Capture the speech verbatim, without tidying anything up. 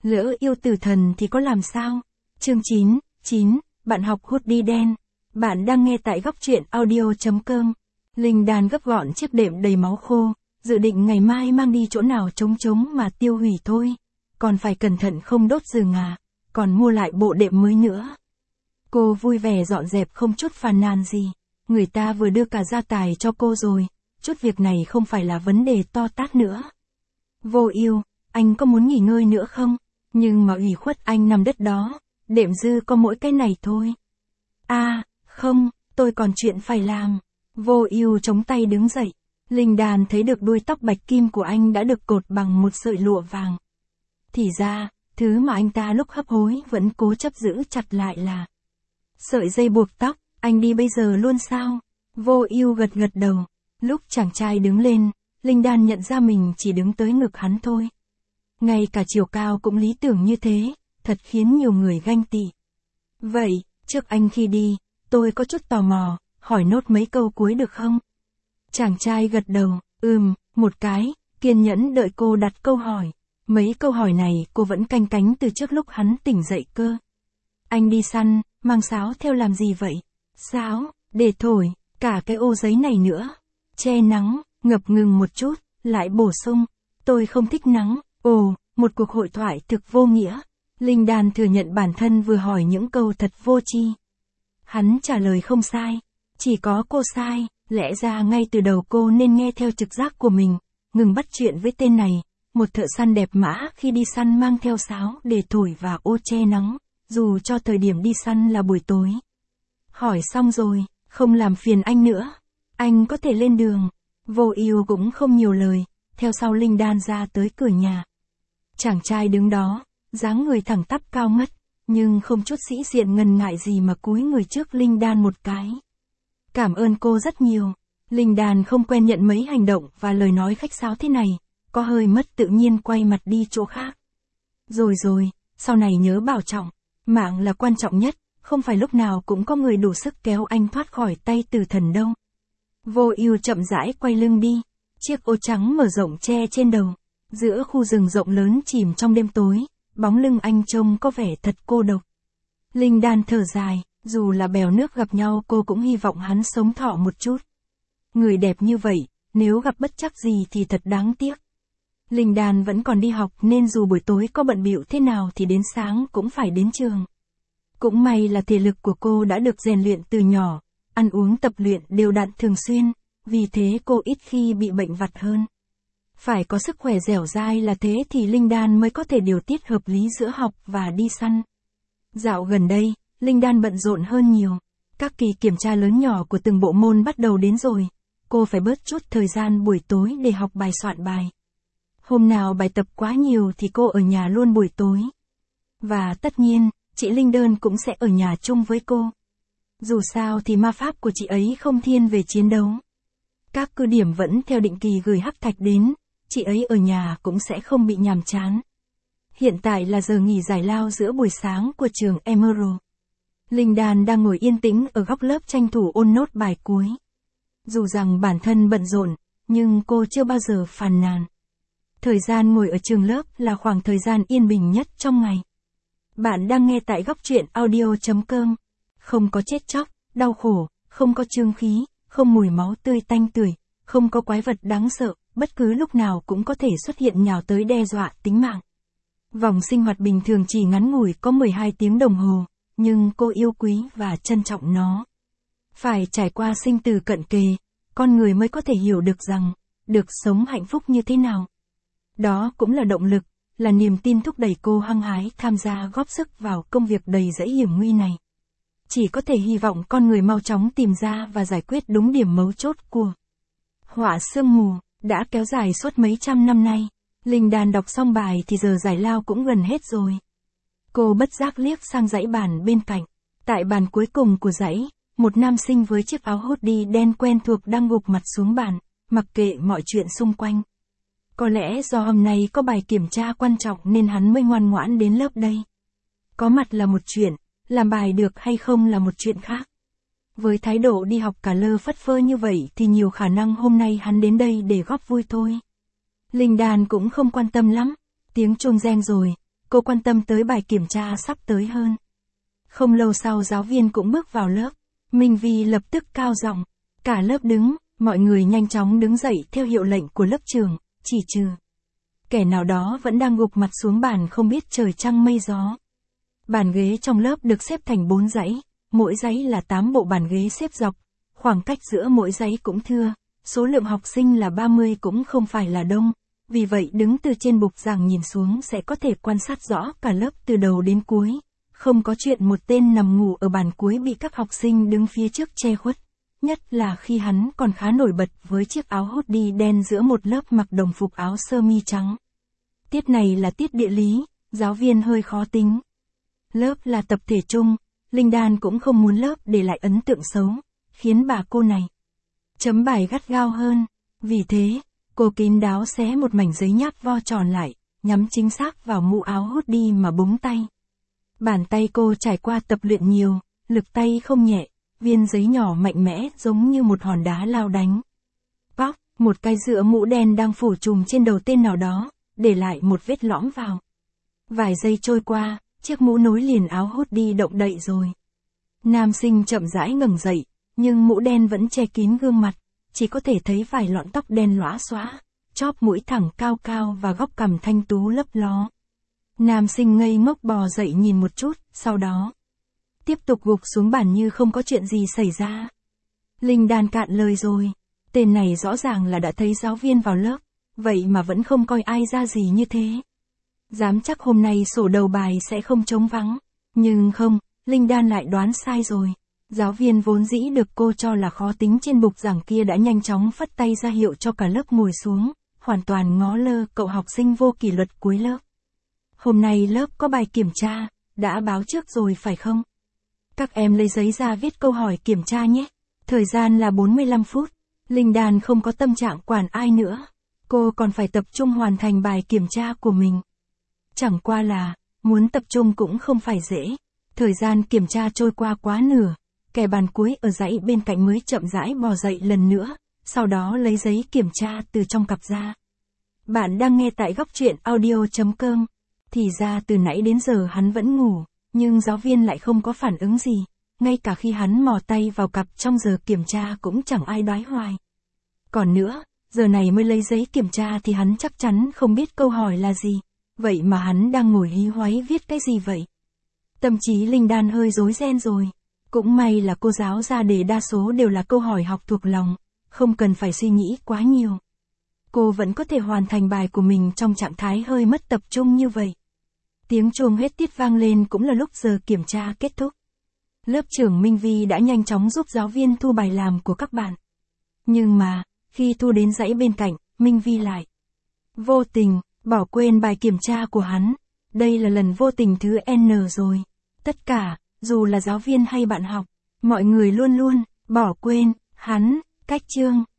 Lỡ yêu tử thần thì có làm sao? Chương chín, chín, bạn học hoodie đen. Bạn đang nghe tại góc truyện audio chấm com. Linh đan gấp gọn chiếc đệm đầy máu khô, dự định ngày mai mang đi chỗ nào trống trống mà tiêu hủy thôi. Còn phải cẩn thận không đốt rừng à, còn mua lại bộ đệm mới nữa. Cô vui vẻ dọn dẹp không chút phàn nàn gì. Người ta vừa đưa cả gia tài cho cô rồi, chút việc này không phải là vấn đề to tát nữa. Vô Ưu, anh có muốn nghỉ ngơi nữa không? Nhưng mà ủy khuất anh nằm đất đó, đệm dư có mỗi cái này thôi. À, không, tôi còn chuyện phải làm. Vô Ưu chống tay đứng dậy. Linh đan thấy được đuôi tóc bạch kim của anh đã được cột bằng một sợi lụa vàng. Thì ra, thứ mà anh ta lúc hấp hối vẫn cố chấp giữ chặt lại là sợi dây buộc tóc. Anh đi bây giờ luôn sao? Vô Ưu gật gật đầu. Lúc chàng trai đứng lên, Linh đan nhận ra mình chỉ đứng tới ngực hắn thôi. Ngay cả chiều cao cũng lý tưởng như thế, thật khiến nhiều người ganh tị. Vậy, trước anh khi đi, tôi có chút tò mò, hỏi nốt mấy câu cuối được không? Chàng trai gật đầu, ừm, một cái, kiên nhẫn đợi cô đặt câu hỏi. Mấy câu hỏi này cô vẫn canh cánh từ trước lúc hắn tỉnh dậy cơ. Anh đi săn, mang sáo theo làm gì vậy? Sáo, để thổi, cả cái ô giấy này nữa. Che nắng, ngập ngừng một chút, lại bổ sung. Tôi không thích nắng. Ồ, một cuộc hội thoại thực vô nghĩa. Linh đan thừa nhận bản thân vừa hỏi những câu thật vô tri. Hắn trả lời không sai. Chỉ có cô sai, lẽ ra ngay từ đầu cô nên nghe theo trực giác của mình, ngừng bắt chuyện với tên này. Một thợ săn đẹp mã khi đi săn mang theo sáo để thổi và ô che nắng, dù cho thời điểm đi săn là buổi tối. Hỏi xong rồi, không làm phiền anh nữa. Anh có thể lên đường. Vô Ưu cũng không nhiều lời, theo sau Linh đan ra tới cửa nhà. Chàng trai đứng đó, dáng người thẳng tắp cao ngất, nhưng không chút sĩ diện ngần ngại gì mà cúi người trước Linh đan một cái. Cảm ơn cô rất nhiều. Linh đan không quen nhận mấy hành động và lời nói khách sáo thế này, có hơi mất tự nhiên quay mặt đi chỗ khác. Rồi rồi, sau này nhớ bảo trọng, mạng là quan trọng nhất, không phải lúc nào cũng có người đủ sức kéo anh thoát khỏi tay tử thần đâu. Vô Ưu chậm rãi quay lưng đi, chiếc ô trắng mở rộng che trên đầu. Giữa khu rừng rộng lớn chìm trong đêm tối, bóng lưng anh trông có vẻ thật cô độc. Linh đan thở dài, dù là bèo nước gặp nhau cô cũng hy vọng hắn sống thọ một chút. Người đẹp như vậy, nếu gặp bất trắc gì thì thật đáng tiếc. Linh đan vẫn còn đi học nên dù buổi tối có bận bịu thế nào thì đến sáng cũng phải đến trường. Cũng may là thể lực của cô đã được rèn luyện từ nhỏ, ăn uống tập luyện đều đặn thường xuyên, vì thế cô ít khi bị bệnh vặt hơn. Phải có sức khỏe dẻo dai là thế thì Linh đan mới có thể điều tiết hợp lý giữa học và đi săn. Dạo gần đây, Linh đan bận rộn hơn nhiều. Các kỳ kiểm tra lớn nhỏ của từng bộ môn bắt đầu đến rồi. Cô phải bớt chút thời gian buổi tối để học bài soạn bài. Hôm nào bài tập quá nhiều thì cô ở nhà luôn buổi tối. Và tất nhiên, chị Linh Đơn cũng sẽ ở nhà chung với cô. Dù sao thì ma pháp của chị ấy không thiên về chiến đấu. Các cứ điểm vẫn theo định kỳ gửi hắc thạch đến, chị ấy ở nhà cũng sẽ không bị nhàm chán. Hiện tại là giờ nghỉ giải lao giữa buổi sáng của trường Emerald. Linh đan đang ngồi yên tĩnh ở góc lớp tranh thủ ôn nốt bài cuối. Dù rằng bản thân bận rộn, nhưng cô chưa bao giờ phàn nàn. Thời gian ngồi ở trường lớp là khoảng thời gian yên bình nhất trong ngày. Bạn đang nghe tại góc truyện audio chấm com. Không có chết chóc, đau khổ, không có chương khí, không mùi máu tươi tanh tưởi, không có quái vật đáng sợ, bất cứ lúc nào cũng có thể xuất hiện nhào tới đe dọa tính mạng. Vòng sinh hoạt bình thường chỉ ngắn ngủi có mười hai tiếng đồng hồ, nhưng cô yêu quý và trân trọng nó. Phải trải qua sinh tử cận kề, con người mới có thể hiểu được rằng, được sống hạnh phúc như thế nào. Đó cũng là động lực, là niềm tin thúc đẩy cô hăng hái tham gia góp sức vào công việc đầy dẫy hiểm nguy này. Chỉ có thể hy vọng con người mau chóng tìm ra và giải quyết đúng điểm mấu chốt của họa sương mù, đã kéo dài suốt mấy trăm năm nay. Linh đan đọc xong bài thì giờ giải lao cũng gần hết rồi. Cô bất giác liếc sang dãy bàn bên cạnh. Tại bàn cuối cùng của dãy, một nam sinh với chiếc áo hoodie đen quen thuộc đang gục mặt xuống bàn, mặc kệ mọi chuyện xung quanh. Có lẽ do hôm nay có bài kiểm tra quan trọng nên hắn mới ngoan ngoãn đến lớp đây. Có mặt là một chuyện, làm bài được hay không là một chuyện khác. Với thái độ đi học cả lơ phất phơ như vậy thì nhiều khả năng hôm nay hắn đến đây để góp vui thôi. Linh đan cũng không quan tâm lắm. Tiếng chuông reng rồi, cô quan tâm tới bài kiểm tra sắp tới hơn. Không lâu sau giáo viên cũng bước vào lớp. Minh Vi lập tức cao giọng. Cả lớp đứng, mọi người nhanh chóng đứng dậy theo hiệu lệnh của lớp trưởng, chỉ trừ kẻ nào đó vẫn đang gục mặt xuống bàn không biết trời trăng mây gió. Bàn ghế trong lớp được xếp thành bốn dãy, mỗi dãy là tám bộ bàn ghế xếp dọc, khoảng cách giữa mỗi dãy cũng thưa, số lượng học sinh là ba mươi cũng không phải là đông, vì vậy đứng từ trên bục giảng nhìn xuống sẽ có thể quan sát rõ cả lớp từ đầu đến cuối, không có chuyện một tên nằm ngủ ở bàn cuối bị các học sinh đứng phía trước che khuất, nhất là khi hắn còn khá nổi bật với chiếc áo hoodie đen giữa một lớp mặc đồng phục áo sơ mi trắng. Tiết này là tiết địa lý, giáo viên hơi khó tính. Lớp là tập thể chung, Linh Đan cũng không muốn lớp để lại ấn tượng xấu, khiến bà cô này chấm bài gắt gao hơn. Vì thế, cô kín đáo xé một mảnh giấy nháp vo tròn lại, nhắm chính xác vào mũ áo hoodie mà búng tay. Bàn tay cô trải qua tập luyện nhiều, lực tay không nhẹ, viên giấy nhỏ mạnh mẽ giống như một hòn đá lao đánh. Póc, một cái giữa mũ đen đang phủ trùm trên đầu tên nào đó, để lại một vết lõm vào. Vài giây trôi qua, chiếc mũ nối liền áo hoodie động đậy rồi. Nam sinh chậm rãi ngẩng dậy, nhưng mũ đen vẫn che kín gương mặt, chỉ có thể thấy vài lọn tóc đen lóa xóa, chóp mũi thẳng cao cao và góc cằm thanh tú lấp ló. Nam sinh ngây ngốc bò dậy nhìn một chút, sau đó tiếp tục gục xuống bàn như không có chuyện gì xảy ra. Linh Đan cạn lời rồi, tên này rõ ràng là đã thấy giáo viên vào lớp, vậy mà vẫn không coi ai ra gì như thế. Dám chắc hôm nay sổ đầu bài sẽ không trống vắng, nhưng không, Linh Đan lại đoán sai rồi. Giáo viên vốn dĩ được cô cho là khó tính trên bục giảng kia đã nhanh chóng phất tay ra hiệu cho cả lớp ngồi xuống, hoàn toàn ngó lơ cậu học sinh vô kỷ luật cuối lớp. Hôm nay lớp có bài kiểm tra, đã báo trước rồi phải không? Các em lấy giấy ra viết câu hỏi kiểm tra nhé. Thời gian là bốn mươi lăm phút. Linh Đan không có tâm trạng quản ai nữa. Cô còn phải tập trung hoàn thành bài kiểm tra của mình. Chẳng qua là, muốn tập trung cũng không phải dễ. Thời gian kiểm tra trôi qua quá nửa. Kẻ bàn cuối ở dãy bên cạnh mới chậm rãi bò dậy lần nữa, sau đó lấy giấy kiểm tra từ trong cặp ra. Bạn đang nghe tại góc truyện audio chấm com. Thì ra từ nãy đến giờ hắn vẫn ngủ, nhưng giáo viên lại không có phản ứng gì. Ngay cả khi hắn mò tay vào cặp trong giờ kiểm tra cũng chẳng ai đoái hoài. Còn nữa, giờ này mới lấy giấy kiểm tra thì hắn chắc chắn không biết câu hỏi là gì. Vậy mà hắn đang ngồi hí hoáy viết cái gì vậy? Tâm trí Linh Đan hơi rối ren rồi. Cũng may là cô giáo ra đề đa số đều là câu hỏi học thuộc lòng, không cần phải suy nghĩ quá nhiều. Cô vẫn có thể hoàn thành bài của mình trong trạng thái hơi mất tập trung như vậy. Tiếng chuông hết tiết vang lên cũng là lúc giờ kiểm tra kết thúc. Lớp trưởng Minh Vi đã nhanh chóng giúp giáo viên thu bài làm của các bạn. Nhưng mà, khi thu đến dãy bên cạnh, Minh Vi lại vô tình bỏ quên bài kiểm tra của hắn. Đây là lần vô tình thứ N rồi. Tất cả, dù là giáo viên hay bạn học, mọi người luôn luôn bỏ quên hắn. Cách chương